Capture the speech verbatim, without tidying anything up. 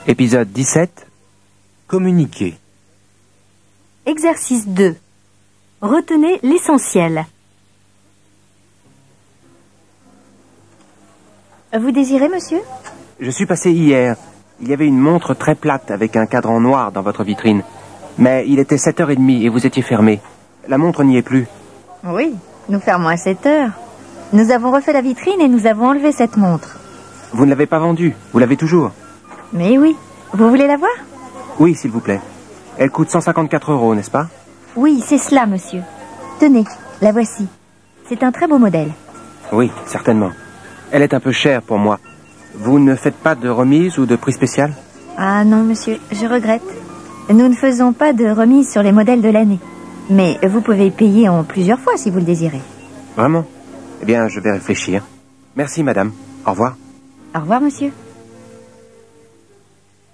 Épisode dix-sept. Communiquer. Exercice deux. Retenez l'essentiel. Vous désirez, monsieur? Je suis passé hier. Il y avait une montre très plate avec un cadran noir dans votre vitrine. Mais il était sept heures trente et vous étiez fermé. La montre n'y est plus. Oui, nous fermons à sept heures. Nous avons refait la vitrine et nous avons enlevé cette montre. Vous ne l'avez pas vendue. Vous l'avez toujours. Mais oui. Vous voulez la voir? Oui, s'il vous plaît. Elle coûte cent cinquante-quatre euros, n'est-ce pas? Oui, c'est cela, monsieur. Tenez, la voici. C'est un très beau modèle. Oui, certainement. Elle est un peu chère pour moi. Vous ne faites pas de remise ou de prix spécial? Ah non, monsieur, je regrette. Nous ne faisons pas de remise sur les modèles de l'année. Mais vous pouvez payer en plusieurs fois si vous le désirez. Vraiment? Eh bien, je vais réfléchir. Merci, madame. Au revoir. Au revoir, monsieur.